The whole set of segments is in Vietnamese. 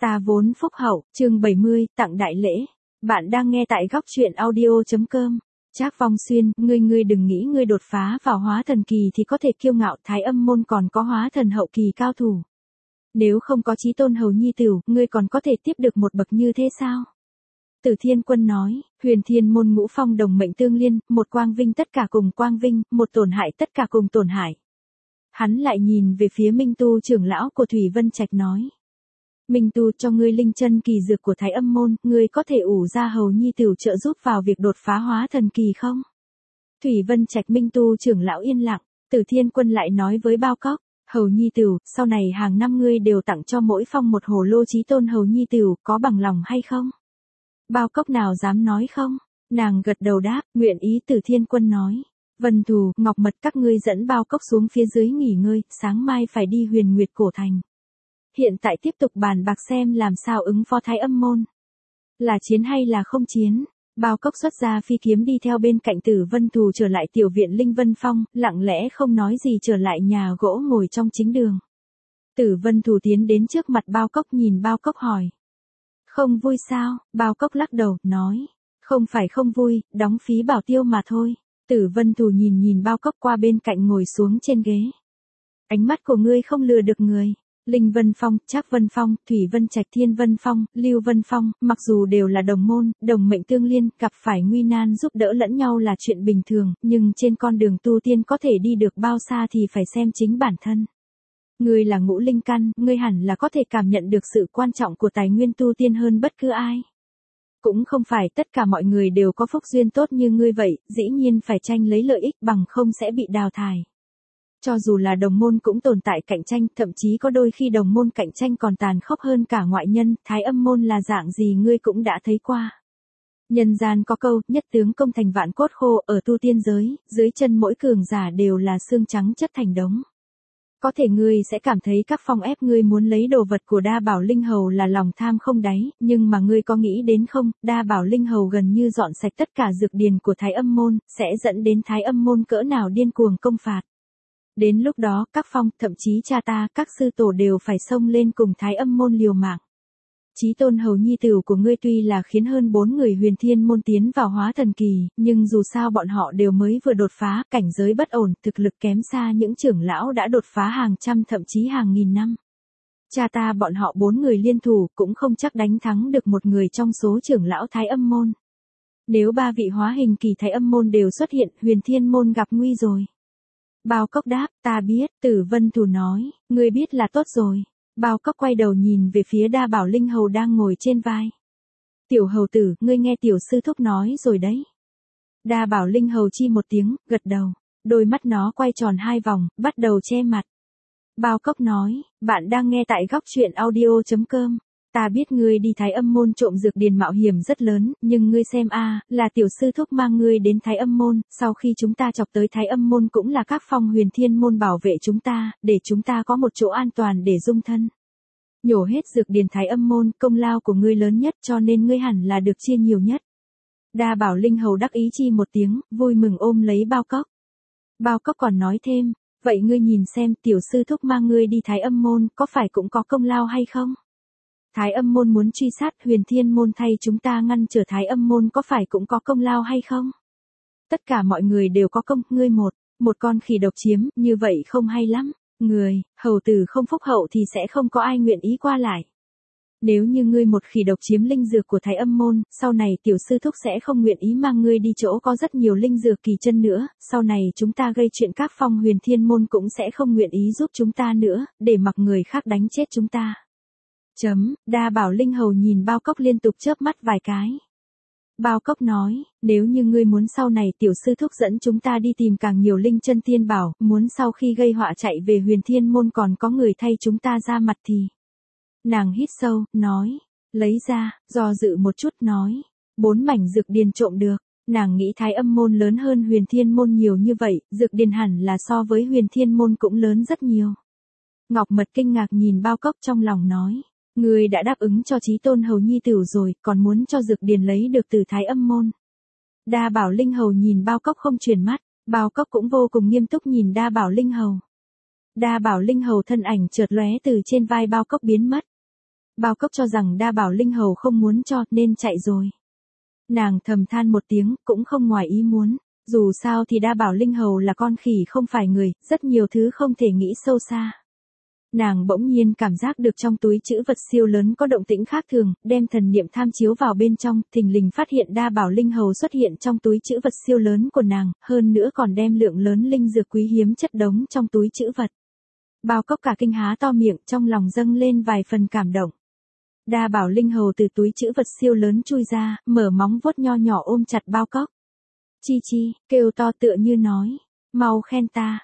Ta vốn phúc hậu, chương 70, tặng đại lễ. Bạn đang nghe tại góc truyện audio.com. Trác Vong Xuyên, ngươi đừng nghĩ ngươi đột phá vào hóa thần kỳ thì có thể kiêu ngạo, Thái Âm môn còn có hóa thần hậu kỳ cao thủ. Nếu không có Chí Tôn hầu nhi tửu, ngươi còn có thể tiếp được một bậc như thế sao? Tử Thiên Quân nói, Huyền Thiên môn ngũ phong đồng mệnh tương liên, một quang vinh tất cả cùng quang vinh, một tổn hại tất cả cùng tổn hại. Hắn lại nhìn về phía Minh Tu trưởng lão của Thủy Vân Trạch nói. Minh Tu, cho ngươi linh chân kỳ dược của Thái Âm môn, ngươi có thể ủ ra hầu nhi tửu trợ giúp vào việc đột phá hóa thần kỳ không? Thủy Vân Trạch Minh Tu trưởng lão yên lặng, Tử Thiên Quân lại nói với Bao Cốc, hầu nhi tửu, sau này hàng năm ngươi đều tặng cho mỗi phong một hồ lô Chí Tôn hầu nhi tửu, có bằng lòng hay không? Bao Cốc nào dám nói không? Nàng gật đầu đáp, nguyện ý. Tử Thiên Quân nói. Vân Thù, Ngọc Mật, các ngươi dẫn Bao Cốc xuống phía dưới nghỉ ngơi, sáng mai phải đi Huyền Nguyệt Cổ Thành. Hiện tại tiếp tục bàn bạc xem làm sao ứng phó Thái Âm môn. Là chiến hay là không chiến? Bao Cốc xuất ra phi kiếm đi theo bên cạnh Tử Vân Thù trở lại tiểu viện Linh Vân Phong, lặng lẽ không nói gì trở lại nhà gỗ ngồi trong chính đường. Tử Vân Thù tiến đến trước mặt Bao Cốc nhìn Bao Cốc hỏi. Không vui sao? Bao Cốc lắc đầu, nói. Không phải không vui, đóng phí bảo tiêu mà thôi. Tử Vân Thù nhìn Bao Cốc qua bên cạnh ngồi xuống trên ghế. Ánh mắt của ngươi không lừa được người. Linh Vân Phong, Trác Vân Phong, Thủy Vân Trạch, Thiên Vân Phong, Lưu Vân Phong, mặc dù đều là đồng môn, đồng mệnh tương liên, gặp phải nguy nan giúp đỡ lẫn nhau là chuyện bình thường, nhưng trên con đường tu tiên có thể đi được bao xa thì phải xem chính bản thân. Ngươi là ngũ linh căn, ngươi hẳn là có thể cảm nhận được sự quan trọng của tài nguyên tu tiên hơn bất cứ ai. Cũng không phải tất cả mọi người đều có phúc duyên tốt như ngươi vậy, dĩ nhiên phải tranh lấy lợi ích bằng không sẽ bị đào thải. Cho dù là đồng môn cũng tồn tại cạnh tranh, thậm chí có đôi khi đồng môn cạnh tranh còn tàn khốc hơn cả ngoại nhân, Thái Âm môn là dạng gì ngươi cũng đã thấy qua. Nhân gian có câu, nhất tướng công thành vạn cốt khô, ở tu tiên giới, dưới chân mỗi cường giả đều là xương trắng chất thành đống. Có thể ngươi sẽ cảm thấy các phong ép ngươi muốn lấy đồ vật của Đa Bảo Linh Hầu là lòng tham không đáy, nhưng mà ngươi có nghĩ đến không, Đa Bảo Linh Hầu gần như dọn sạch tất cả dược điền của Thái Âm môn, sẽ dẫn đến Thái Âm môn cỡ nào điên cuồng công phạt. Đến lúc đó, các phong, thậm chí cha ta, các sư tổ đều phải xông lên cùng Thái Âm môn liều mạng. Chí Tôn hầu nhi tửu của ngươi tuy là khiến hơn 4 người Huyền Thiên môn tiến vào hóa thần kỳ, nhưng dù sao bọn họ đều mới vừa đột phá, cảnh giới bất ổn, thực lực kém xa những trưởng lão đã đột phá hàng trăm thậm chí hàng nghìn năm. Cha ta bọn họ 4 người liên thủ cũng không chắc đánh thắng được một người trong số trưởng lão Thái Âm môn. Nếu 3 vị hóa hình kỳ Thái Âm môn đều xuất hiện, Huyền Thiên môn gặp nguy rồi. Bao Cốc đáp, ta biết. Tử Vân Thù nói, ngươi biết là tốt rồi. Bao Cốc quay đầu nhìn về phía Đa Bảo Linh Hầu đang ngồi trên vai. Tiểu hầu tử, ngươi nghe tiểu sư thúc nói rồi đấy. Đa Bảo Linh Hầu chi một tiếng, gật đầu. Đôi mắt nó quay tròn 2 vòng, bắt đầu che mặt. Bao Cốc nói, bạn đang nghe tại góc truyện audio.com. Ta biết ngươi đi Thái Âm môn trộm dược điền mạo hiểm rất lớn, nhưng ngươi xem là tiểu sư thúc mang ngươi đến Thái Âm môn, sau khi chúng ta chọc tới Thái Âm môn cũng là các phong Huyền Thiên môn bảo vệ chúng ta, để chúng ta có một chỗ an toàn để dung thân. Nhổ hết dược điền Thái Âm môn, công lao của ngươi lớn nhất cho nên ngươi hẳn là được chia nhiều nhất. Đa Bảo Linh Hầu đắc ý chi một tiếng, vui mừng ôm lấy Bao Cốc. Bao Cốc còn nói thêm, vậy ngươi nhìn xem tiểu sư thúc mang ngươi đi Thái Âm môn, có phải cũng có công lao hay không? Thái Âm môn muốn truy sát Huyền Thiên môn thay chúng ta ngăn trở Thái Âm môn có phải cũng có công lao hay không? Tất cả mọi người đều có công, ngươi một con khỉ độc chiếm, như vậy không hay lắm. Người, hầu tử không phúc hậu thì sẽ không có ai nguyện ý qua lại. Nếu như ngươi một khỉ độc chiếm linh dược của Thái Âm môn, sau này tiểu sư thúc sẽ không nguyện ý mang ngươi đi chỗ có rất nhiều linh dược kỳ chân nữa, sau này chúng ta gây chuyện các phong Huyền Thiên môn cũng sẽ không nguyện ý giúp chúng ta nữa, để mặc người khác đánh chết chúng ta. Đa Bảo Linh Hầu nhìn Bao Cốc liên tục chớp mắt vài cái. Bao Cốc nói, nếu như ngươi muốn sau này tiểu sư thúc dẫn chúng ta đi tìm càng nhiều linh chân tiên bảo, muốn sau khi gây họa chạy về Huyền Thiên môn còn có người thay chúng ta ra mặt thì. Nàng hít sâu, nói, lấy ra, do dự một chút nói, 4 mảnh dược điền trộm được. Nàng nghĩ Thái Âm môn lớn hơn Huyền Thiên môn nhiều như vậy, dược điền hẳn là so với Huyền Thiên môn cũng lớn rất nhiều. Ngọc Mật kinh ngạc nhìn Bao Cốc trong lòng nói. Ngươi đã đáp ứng cho Chí Tôn hầu nhi tửu rồi, còn muốn cho dược điền lấy được từ Thái Âm môn. Đa Bảo Linh Hầu nhìn Bao Cốc không chuyển mắt, Bao Cốc cũng vô cùng nghiêm túc nhìn Đa Bảo Linh Hầu. Đa Bảo Linh Hầu thân ảnh chợt lóe từ trên vai Bao Cốc biến mất. Bao Cốc cho rằng Đa Bảo Linh Hầu không muốn cho nên chạy rồi. Nàng thầm than một tiếng, cũng không ngoài ý muốn. Dù sao thì Đa Bảo Linh Hầu là con khỉ không phải người, rất nhiều thứ không thể nghĩ sâu xa. Nàng bỗng nhiên cảm giác được trong túi trữ vật siêu lớn có động tĩnh khác thường, đem thần niệm tham chiếu vào bên trong, thình lình phát hiện Đa Bảo Linh Hầu xuất hiện trong túi trữ vật siêu lớn của nàng, hơn nữa còn đem lượng lớn linh dược quý hiếm chất đống trong túi trữ vật. Bao Cốc cả kinh há to miệng, trong lòng dâng lên vài phần cảm động. Đa Bảo Linh Hầu từ túi trữ vật siêu lớn chui ra, mở móng vuốt nho nhỏ ôm chặt Bao Cốc. Chi chi, kêu to tựa như nói. Mau khen ta,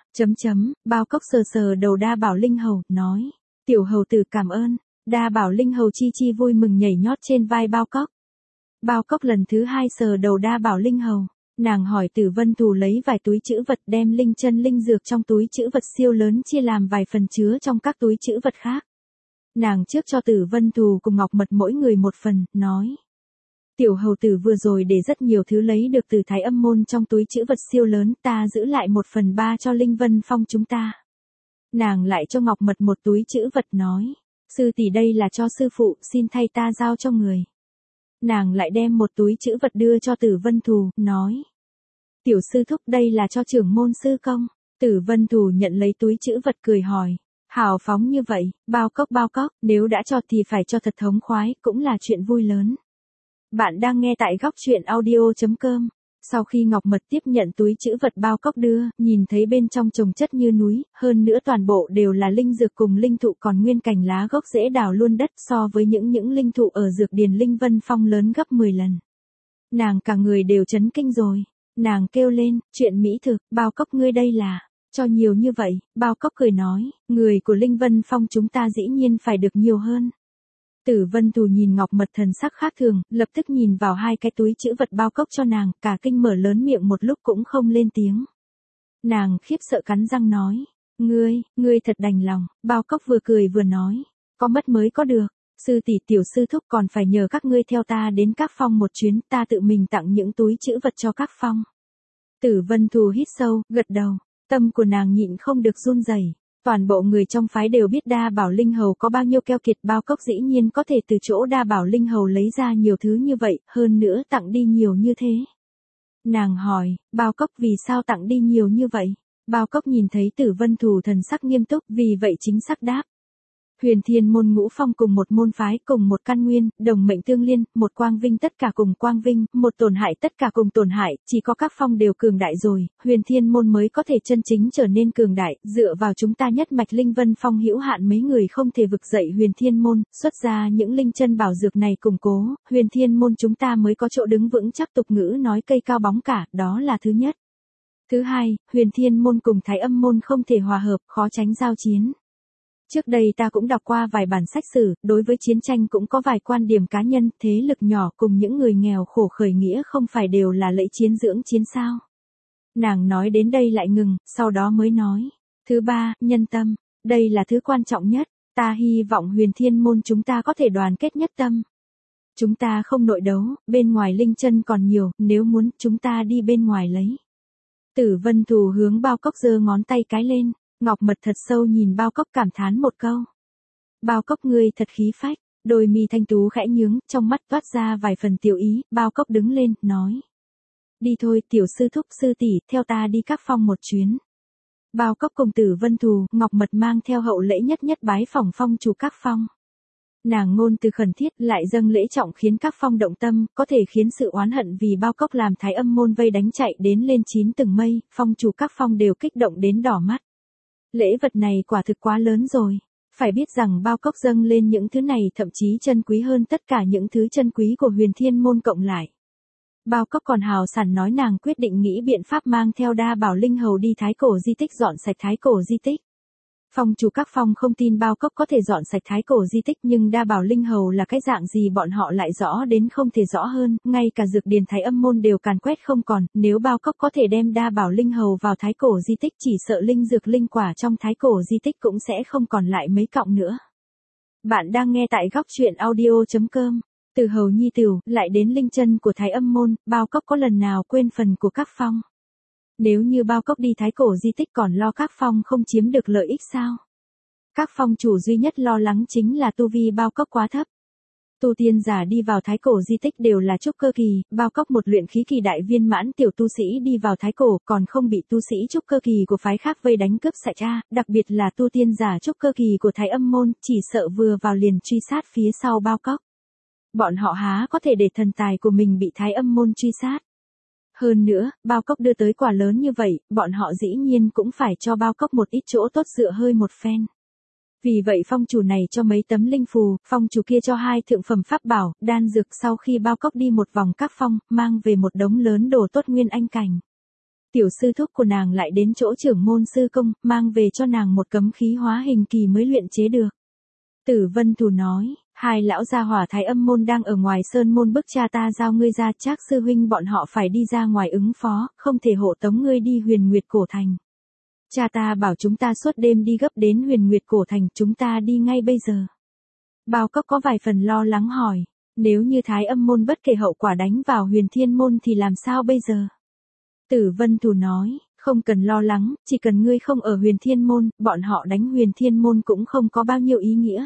Bao Cốc sờ sờ đầu Đa Bảo Linh Hầu, nói. Tiểu hầu tử cảm ơn. Đa Bảo Linh Hầu chi chi vui mừng nhảy nhót trên vai Bao Cốc. Bao Cốc lần thứ 2 sờ đầu Đa Bảo Linh Hầu. Nàng hỏi Tử Vân Thù lấy vài túi trữ vật đem linh chân linh dược trong túi trữ vật siêu lớn chia làm vài phần chứa trong các túi trữ vật khác. Nàng trước cho Tử Vân Thù cùng Ngọc Mật mỗi người một phần, nói. Tiểu hầu tử vừa rồi để rất nhiều thứ lấy được từ Thái Âm môn trong túi trữ vật siêu lớn, ta giữ lại 1/3 cho Linh Vân Phong chúng ta. Nàng lại cho Ngọc Mật một túi trữ vật nói. Sư tỷ đây là cho sư phụ, xin thay ta giao cho người. Nàng lại đem một túi trữ vật đưa cho Tử Vân Thù, nói. Tiểu sư thúc đây là cho trưởng môn sư công. Tử Vân Thù nhận lấy túi trữ vật cười hỏi. Hào phóng như vậy, Bao Cốc, nếu đã cho thì phải cho thật thống khoái, cũng là chuyện vui lớn. Bạn đang nghe tại góc truyện audio.com. Sau khi Ngọc Mật tiếp nhận túi trữ vật Bao Cốc đưa, nhìn thấy bên trong chồng chất như núi, hơn nữa toàn bộ đều là linh dược cùng linh thụ còn nguyên cành lá gốc rễ đào luôn đất so với những linh thụ ở dược điền Linh Vân Phong lớn gấp 10 lần. Nàng cả người đều chấn kinh rồi. Nàng kêu lên, chuyện mỹ thực, Bao Cốc ngươi đây là, cho nhiều như vậy, Bao Cốc cười nói, người của Linh Vân Phong chúng ta dĩ nhiên phải được nhiều hơn. Tử Vân Thù nhìn Ngọc Mật thần sắc khác thường, lập tức nhìn vào hai cái túi trữ vật Bao Cốc cho nàng, cả kinh mở lớn miệng một lúc cũng không lên tiếng. Nàng khiếp sợ cắn răng nói, ngươi thật đành lòng, Bao Cốc vừa cười vừa nói, có mất mới có được, sư tỷ tiểu sư thúc còn phải nhờ các ngươi theo ta đến các phong một chuyến, ta tự mình tặng những túi trữ vật cho các phong. Tử Vân Thù hít sâu, gật đầu, tâm của nàng nhịn không được run rẩy. Toàn bộ người trong phái đều biết Đa Bảo Linh Hầu có bao nhiêu keo kiệt, Bao Cốc dĩ nhiên có thể từ chỗ Đa Bảo Linh Hầu lấy ra nhiều thứ như vậy, hơn nữa tặng đi nhiều như thế. Nàng hỏi, Bao Cốc vì sao tặng đi nhiều như vậy? Bao Cốc nhìn thấy Tử Vân Thù thần sắc nghiêm túc, vì vậy chính xác đáp. Huyền Thiên môn ngũ phong cùng một môn phái, cùng một căn nguyên, đồng mệnh tương liên, một quang vinh tất cả cùng quang vinh, một tổn hại tất cả cùng tổn hại, chỉ có các phong đều cường đại rồi, Huyền Thiên môn mới có thể chân chính trở nên cường đại, dựa vào chúng ta nhất mạch Linh Vân Phong hữu hạn mấy người không thể vực dậy Huyền Thiên môn, xuất ra những linh chân bảo dược này củng cố, Huyền Thiên môn chúng ta mới có chỗ đứng vững chắc, tục ngữ nói cây cao bóng cả, đó là thứ nhất. Thứ hai, Huyền Thiên môn cùng Thái Âm môn không thể hòa hợp, khó tránh giao chiến. Trước đây ta cũng đọc qua vài bản sách sử, đối với chiến tranh cũng có vài quan điểm cá nhân, thế lực nhỏ cùng những người nghèo khổ khởi nghĩa không phải đều là lẫy chiến dưỡng chiến sao. Nàng nói đến đây lại ngừng, sau đó mới nói. Thứ ba, nhân tâm, đây là thứ quan trọng nhất, ta hy vọng Huyền Thiên môn chúng ta có thể đoàn kết nhất tâm. Chúng ta không nội đấu, bên ngoài linh chân còn nhiều, nếu muốn chúng ta đi bên ngoài lấy. Tử Vân Thù hướng Bao Cốc giơ ngón tay cái lên. Ngọc Mật thật sâu nhìn Bao Cốc cảm thán một câu. Bao Cốc ngươi thật khí phách, đôi mi thanh tú khẽ nhướng, trong mắt toát ra vài phần tiểu ý, Bao Cốc đứng lên, nói. Đi thôi tiểu sư thúc sư tỷ, theo ta đi các phong một chuyến. Bao Cốc cùng Tử Vân Thù, Ngọc Mật mang theo hậu lễ nhất bái phỏng phong chủ các phong. Nàng ngôn từ khẩn thiết lại dâng lễ trọng khiến các phong động tâm, có thể khiến sự oán hận vì Bao Cốc làm Thái Âm môn vây đánh chạy đến lên 9 tầng mây, phong chủ các phong đều kích động đến đỏ mắt. Lễ vật này quả thực quá lớn rồi. Phải biết rằng Bao Cốc dâng lên những thứ này thậm chí chân quý hơn tất cả những thứ chân quý của Huyền Thiên môn cộng lại. Bao Cốc còn hào sảng nói nàng quyết định nghĩ biện pháp mang theo Đa Bảo Linh Hầu đi Thái Cổ di tích dọn sạch Thái Cổ di tích. Phong chủ các phong không tin Bao Cốc có thể dọn sạch Thái Cổ di tích, nhưng Đa Bảo Linh Hầu là cái dạng gì bọn họ lại rõ đến không thể rõ hơn, ngay cả dược điền Thái Âm môn đều càn quét không còn, nếu Bao Cốc có thể đem Đa Bảo Linh Hầu vào Thái Cổ di tích, chỉ sợ linh dược linh quả trong Thái Cổ di tích cũng sẽ không còn lại mấy cọng nữa. Bạn đang nghe tại góc truyện audio.com. Từ Hầu Nhi Tửu lại đến linh chân của Thái Âm môn, Bao Cốc có lần nào quên phần của các phong? Nếu như Bao Cốc đi Thái Cổ di tích còn lo các phong không chiếm được lợi ích sao? Các phong chủ duy nhất lo lắng chính là tu vi Bao Cốc quá thấp. Tu tiên giả đi vào thái cổ di tích đều là trúc cơ kỳ, Bao Cốc một luyện khí kỳ đại viên mãn tiểu tu sĩ đi vào thái cổ còn không bị tu sĩ trúc cơ kỳ của phái khác vây đánh cướp sạch ra, đặc biệt là tu tiên giả trúc cơ kỳ của Thái Âm môn, chỉ sợ vừa vào liền truy sát phía sau Bao Cốc. Bọn họ há có thể để thần tài của mình bị Thái Âm môn truy sát. Hơn nữa, Bao Cốc đưa tới quả lớn như vậy, bọn họ dĩ nhiên cũng phải cho Bao Cốc một ít chỗ tốt dựa hơi một phen. Vì vậy phong chủ này cho mấy tấm linh phù, phong chủ kia cho 2 thượng phẩm pháp bảo, đan dược. Sau khi Bao Cốc đi một vòng các phong, mang về một đống lớn đồ tốt nguyên anh cảnh. Tiểu sư thúc của nàng lại đến chỗ trưởng môn sư công, mang về cho nàng một cấm khí hóa hình kỳ mới luyện chế được. Tử Vân Thù nói, 2 lão gia hỏa Thái Âm môn đang ở ngoài sơn môn bức cha ta giao ngươi ra, Trác sư huynh bọn họ phải đi ra ngoài ứng phó, không thể hộ tống ngươi đi Huyền Nguyệt cổ thành. Cha ta bảo chúng ta suốt đêm đi gấp đến Huyền Nguyệt cổ thành, chúng ta đi ngay bây giờ. Bao Cốc có vài phần lo lắng hỏi, nếu như Thái Âm môn bất kể hậu quả đánh vào Huyền Thiên môn thì làm sao bây giờ? Tử Vân Thù nói, không cần lo lắng, chỉ cần ngươi không ở Huyền Thiên môn, bọn họ đánh Huyền Thiên môn cũng không có bao nhiêu ý nghĩa.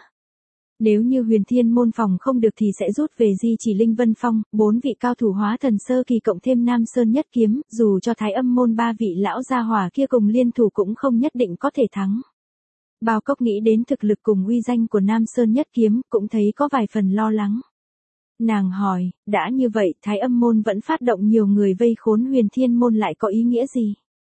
Nếu như Huyền Thiên môn phòng không được thì sẽ rút về Di Chỉ Linh Vân Phong, 4 vị cao thủ hóa thần sơ kỳ cộng thêm Nam Sơn Nhất Kiếm, dù cho Thái Âm môn 3 vị lão gia hỏa kia cùng liên thủ cũng không nhất định có thể thắng. Bao Cốc nghĩ đến thực lực cùng uy danh của Nam Sơn Nhất Kiếm, cũng thấy có vài phần lo lắng. Nàng hỏi, đã như vậy, Thái Âm môn vẫn phát động nhiều người vây khốn Huyền Thiên môn lại có ý nghĩa gì?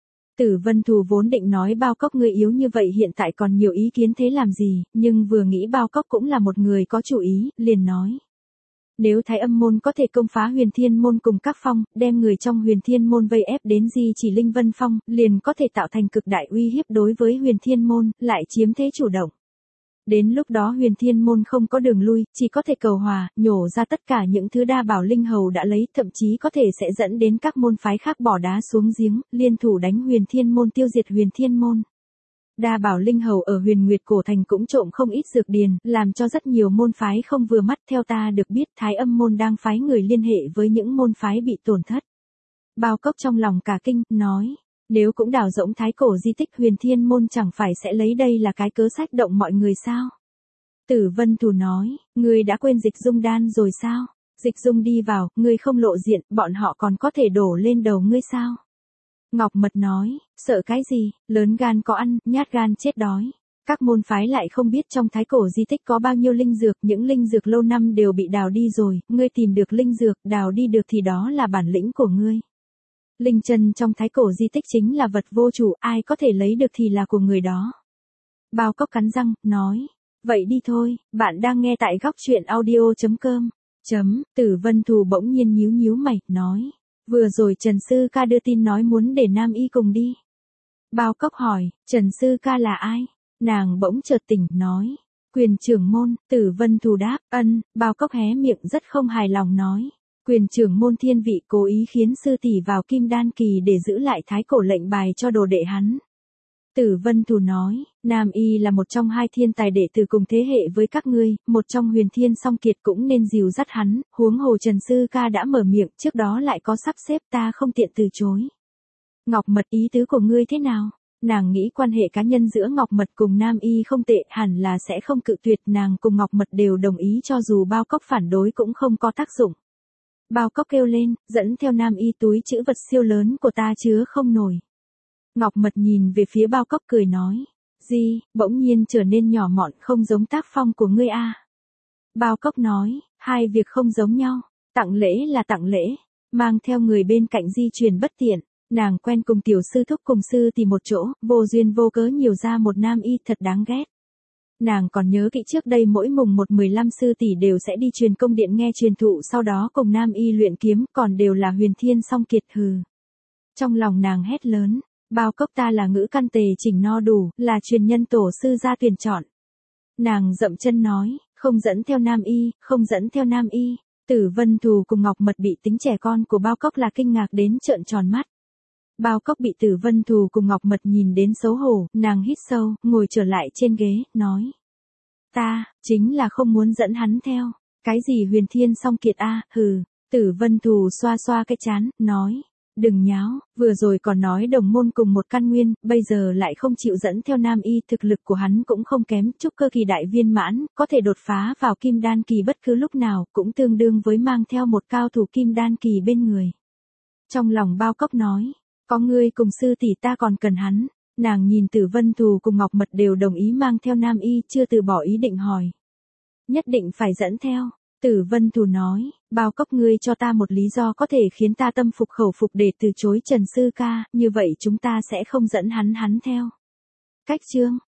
Tử Vân Thù vốn định nói Bao Cốc ngươi yếu như vậy hiện tại còn nhiều ý kiến thế làm gì, nhưng vừa nghĩ Bao Cốc cũng là một người có chủ ý, liền nói. Nếu Thái Âm môn có thể công phá Huyền Thiên môn cùng các phong, đem người trong Huyền Thiên môn vây ép đến Di Chỉ Linh Vân Phong, liền có thể tạo thành cực đại uy hiếp đối với Huyền Thiên môn, lại chiếm thế chủ động. Đến lúc đó Huyền Thiên môn không có đường lui, chỉ có thể cầu hòa, nhổ ra tất cả những thứ đa bảo linh hầu đã lấy, thậm chí có thể sẽ dẫn đến các môn phái khác bỏ đá xuống giếng, liên thủ đánh Huyền Thiên môn tiêu diệt Huyền Thiên môn. Đa bảo linh hầu ở Huyền Nguyệt cổ thành cũng trộm không ít dược điền, làm cho rất nhiều môn phái không vừa mắt. Theo ta được biết Thái Âm môn đang phái người liên hệ với những môn phái bị tổn thất. Bao Cốc trong lòng cả kinh, nói. Nếu cũng đào rỗng thái cổ di tích Huyền Thiên môn chẳng phải sẽ lấy đây là cái cớ sách động mọi người sao? Tử Vân Thù nói, ngươi đã quên Dịch Dung đan rồi sao? Dịch Dung đi vào, ngươi không lộ diện, bọn họ còn có thể đổ lên đầu ngươi sao? Ngọc Mật nói, sợ cái gì, lớn gan có ăn, nhát gan chết đói. Các môn phái lại không biết trong thái cổ di tích có bao nhiêu linh dược, những linh dược lâu năm đều bị đào đi rồi, ngươi tìm được linh dược, đào đi được thì đó là bản lĩnh của ngươi. Linh chân trong thái cổ di tích chính là vật vô chủ, ai có thể lấy được thì là của người đó. Bao Cốc cắn răng, nói, vậy đi thôi, bạn đang nghe tại góc truyện audio.com. Tử Vân Thù bỗng nhiên nhíu nhíu mày, nói, vừa rồi Trần Sư Ca đưa tin nói muốn để Nam Y cùng đi. Bao Cốc hỏi, Trần Sư Ca là ai? Nàng bỗng chợt tỉnh, nói, Quyền trưởng môn. Tử Vân Thù đáp, ân. Bao Cốc hé miệng rất không hài lòng nói. Quyền trưởng môn thiên vị cố ý khiến sư tỷ vào Kim Đan kỳ để giữ lại thái cổ lệnh bài cho đồ đệ hắn. Tử Vân Thù nói, Nam Y là một trong 2 thiên tài đệ tử cùng thế hệ với các ngươi, một trong Huyền Thiên song kiệt cũng nên dìu dắt hắn, huống hồ Trần Sư Ca đã mở miệng, trước đó lại có sắp xếp, ta không tiện từ chối. Ngọc Mật, ý tứ của ngươi thế nào? Nàng nghĩ quan hệ cá nhân giữa Ngọc Mật cùng Nam Y không tệ, hẳn là sẽ không cự tuyệt, nàng cùng Ngọc Mật đều đồng ý cho dù Bao Cốc phản đối cũng không có tác dụng. Bao Cốc kêu lên, dẫn theo Nam Y, túi trữ vật siêu lớn của ta chứa không nổi. Ngọc Mật nhìn về phía Bao Cốc cười nói, gì, bỗng nhiên trở nên nhỏ mọn, không giống tác phong của ngươi a. Bao Cốc nói, 2 việc không giống nhau, tặng lễ là tặng lễ, mang theo người bên cạnh di chuyển bất tiện, nàng quen cùng tiểu sư thúc cùng sư tỷ một chỗ, vô duyên vô cớ nhiều ra một Nam Y thật đáng ghét. Nàng còn nhớ kỹ trước đây mỗi mùng 1-15 sư tỷ đều sẽ đi truyền công điện nghe truyền thụ, sau đó cùng Nam Y luyện kiếm, còn đều là Huyền Thiên song kiệt, hừ. Trong lòng nàng hét lớn, Bao Cốc ta là ngữ căn tề chỉnh no đủ, là truyền nhân tổ sư gia tuyển chọn. Nàng dậm chân nói, không dẫn theo Nam Y, không dẫn theo Nam Y. Tử Vân Thù cùng Ngọc Mật bị tính trẻ con của Bao Cốc là kinh ngạc đến trợn tròn mắt. Bao Cốc bị Tử Vân Thù cùng Ngọc Mật nhìn đến xấu hổ, nàng hít sâu, ngồi trở lại trên ghế, nói. Ta, chính là không muốn dẫn hắn theo. Cái gì Huyền Thiên song kiệt a, hừ. Tử Vân Thù xoa xoa cái trán, nói. Đừng nháo, vừa rồi còn nói đồng môn cùng một căn nguyên, bây giờ lại không chịu dẫn theo Nam Y, thực lực của hắn cũng không kém, trúc cơ kỳ đại viên mãn, có thể đột phá vào kim đan kỳ bất cứ lúc nào, cũng tương đương với mang theo một cao thủ kim đan kỳ bên người. Trong lòng Bao Cốc nói, có ngươi cùng sư tỷ ta còn cần hắn, nàng nhìn Tử Vân Thù cùng Ngọc Mật đều đồng ý mang theo Nam Y, chưa từ bỏ ý định hỏi. Nhất định phải dẫn theo. Tử Vân Thù nói, Bao Cốc ngươi cho ta một lý do có thể khiến ta tâm phục khẩu phục để từ chối Trần Sư ca, như vậy chúng ta sẽ không dẫn hắn theo. Cách chương